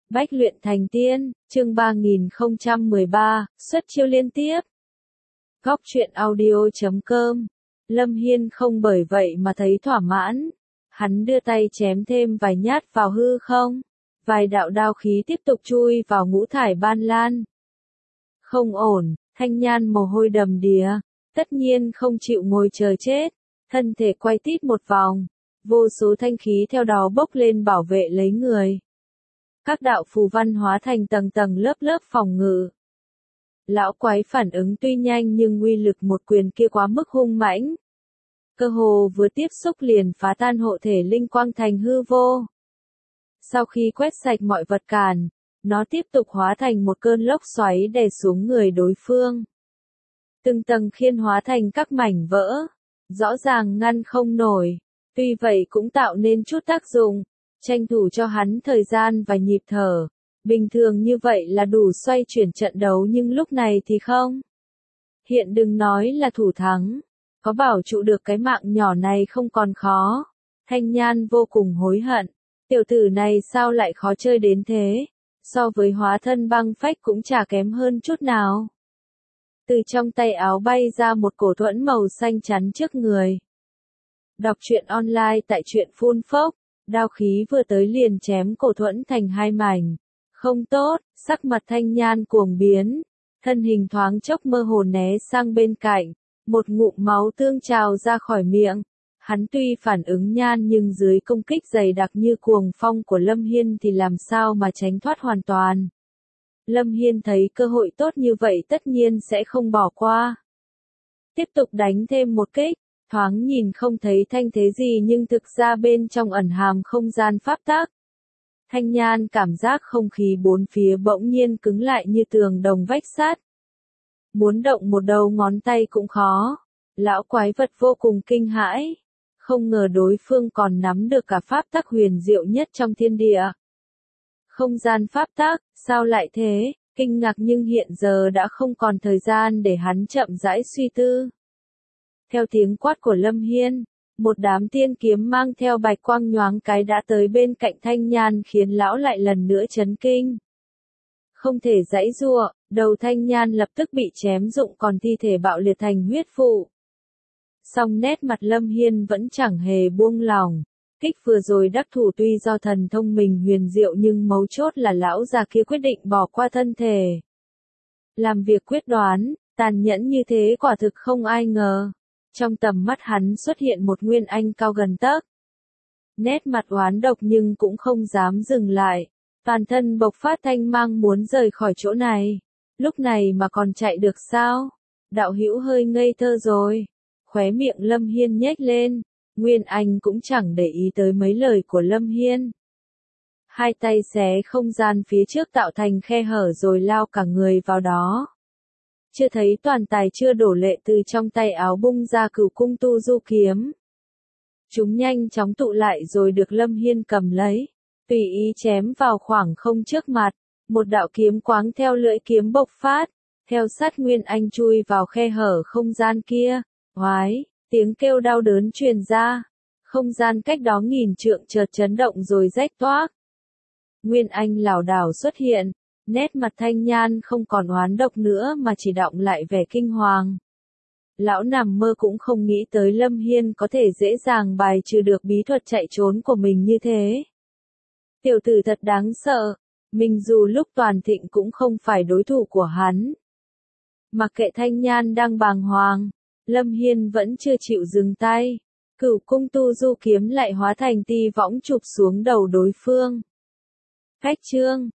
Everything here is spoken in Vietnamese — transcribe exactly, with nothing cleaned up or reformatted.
Bách luyện thành tiên, chương ba nghìn không trăm mười ba, xuất chiêu liên tiếp. Góc truyện audio chấm com. Lâm Hiên không bởi vậy mà thấy thỏa mãn. Hắn đưa tay chém thêm vài nhát vào hư không. Vài đạo đao khí tiếp tục chui vào ngũ thải ban lan. Không ổn, Thanh Nhan mồ hôi đầm đìa. Tất nhiên không chịu ngồi chờ chết. Thân thể quay tít một vòng. Vô số thanh khí theo đó bốc lên bảo vệ lấy người. Các đạo phù văn hóa thành tầng tầng lớp lớp phòng ngự. Lão quái phản ứng tuy nhanh nhưng uy lực một quyền kia quá mức hung mãnh. Cơ hồ vừa tiếp xúc liền phá tan hộ thể linh quang thành hư vô. Sau khi quét sạch mọi vật cản, nó tiếp tục hóa thành một cơn lốc xoáy đè xuống người đối phương. Từng tầng khiên hóa thành các mảnh vỡ, rõ ràng ngăn không nổi, tuy vậy cũng tạo nên chút tác dụng. Tranh thủ cho hắn thời gian và nhịp thở. Bình thường như vậy là đủ xoay chuyển trận đấu nhưng lúc này thì không. Hiện đừng nói là thủ thắng. Có bảo trụ được cái mạng nhỏ này không còn khó. Thanh Nhan vô cùng hối hận. Tiểu tử này sao lại khó chơi đến thế. So với hóa thân băng phách cũng chả kém hơn chút nào. Từ trong tay áo bay ra một cổ thuẫn màu xanh chắn trước người. Đọc truyện online tại truyện Phun Phốc. Đao khí vừa tới liền chém cổ thuẫn thành hai mảnh. Không tốt, sắc mặt Thanh Nhan cuồng biến. Thân hình thoáng chốc mơ hồ né sang bên cạnh. Một ngụm máu tương trào ra khỏi miệng. Hắn tuy phản ứng nhan nhưng dưới công kích dày đặc như cuồng phong của Lâm Hiên thì làm sao mà tránh thoát hoàn toàn. Lâm Hiên thấy cơ hội tốt như vậy tất nhiên sẽ không bỏ qua. Tiếp tục đánh thêm một kích. Thoáng nhìn không thấy thanh thế gì nhưng thực ra bên trong ẩn hàm không gian pháp tắc. Thanh Nhan cảm giác không khí bốn phía bỗng nhiên cứng lại như tường đồng vách sắt. Muốn động một đầu ngón tay cũng khó. Lão quái vật vô cùng kinh hãi. Không ngờ đối phương còn nắm được cả pháp tắc huyền diệu nhất trong thiên địa. Không gian pháp tắc, sao lại thế? Kinh ngạc nhưng hiện giờ đã không còn thời gian để hắn chậm rãi suy tư. Theo tiếng quát của Lâm Hiên, một đám tiên kiếm mang theo bạch quang nhoáng cái đã tới bên cạnh Thanh Nhan khiến lão lại lần nữa chấn kinh. Không thể giãy giụa, đầu Thanh Nhan lập tức bị chém rụng còn thi thể bạo liệt thành huyết vụ. Song nét mặt Lâm Hiên vẫn chẳng hề buông lòng. Kích vừa rồi đắc thủ tuy do thần thông mình huyền diệu nhưng mấu chốt là lão già kia quyết định bỏ qua thân thể. Làm việc quyết đoán, tàn nhẫn như thế quả thực không ai ngờ. Trong tầm mắt hắn xuất hiện một nguyên anh cao gần tấc. Nét mặt oán độc nhưng cũng không dám dừng lại. Toàn thân bộc phát thanh mang muốn rời khỏi chỗ này. Lúc này mà còn chạy được sao? Đạo hữu hơi ngây thơ rồi. Khóe miệng Lâm Hiên nhếch lên. Nguyên anh cũng chẳng để ý tới mấy lời của Lâm Hiên. Hai tay xé không gian phía trước tạo thành khe hở rồi lao cả người vào đó. Chưa thấy toàn tài chưa đổ lệ từ trong tay áo bung ra cửu cung tu du kiếm. Chúng nhanh chóng tụ lại rồi được Lâm Hiên cầm lấy. Tùy ý chém vào khoảng không trước mặt. Một đạo kiếm quáng theo lưỡi kiếm bộc phát. Theo sát Nguyên Anh chui vào khe hở không gian kia. Oái, tiếng kêu đau đớn truyền ra. Không gian cách đó nghìn trượng chợt chấn động rồi rách toác. Nguyên Anh lảo đảo xuất hiện. Nét mặt Thanh Nhan không còn oán độc nữa mà chỉ đọng lại vẻ kinh hoàng. Lão nằm mơ cũng không nghĩ tới Lâm Hiên có thể dễ dàng bài trừ được bí thuật chạy trốn của mình như thế. Tiểu tử thật đáng sợ, mình dù lúc toàn thịnh cũng không phải đối thủ của hắn. Mặc kệ Thanh Nhan đang bàng hoàng, Lâm Hiên vẫn chưa chịu dừng tay. Cửu cung tu du kiếm lại hóa thành ti võng chụp xuống đầu đối phương. Phách trương.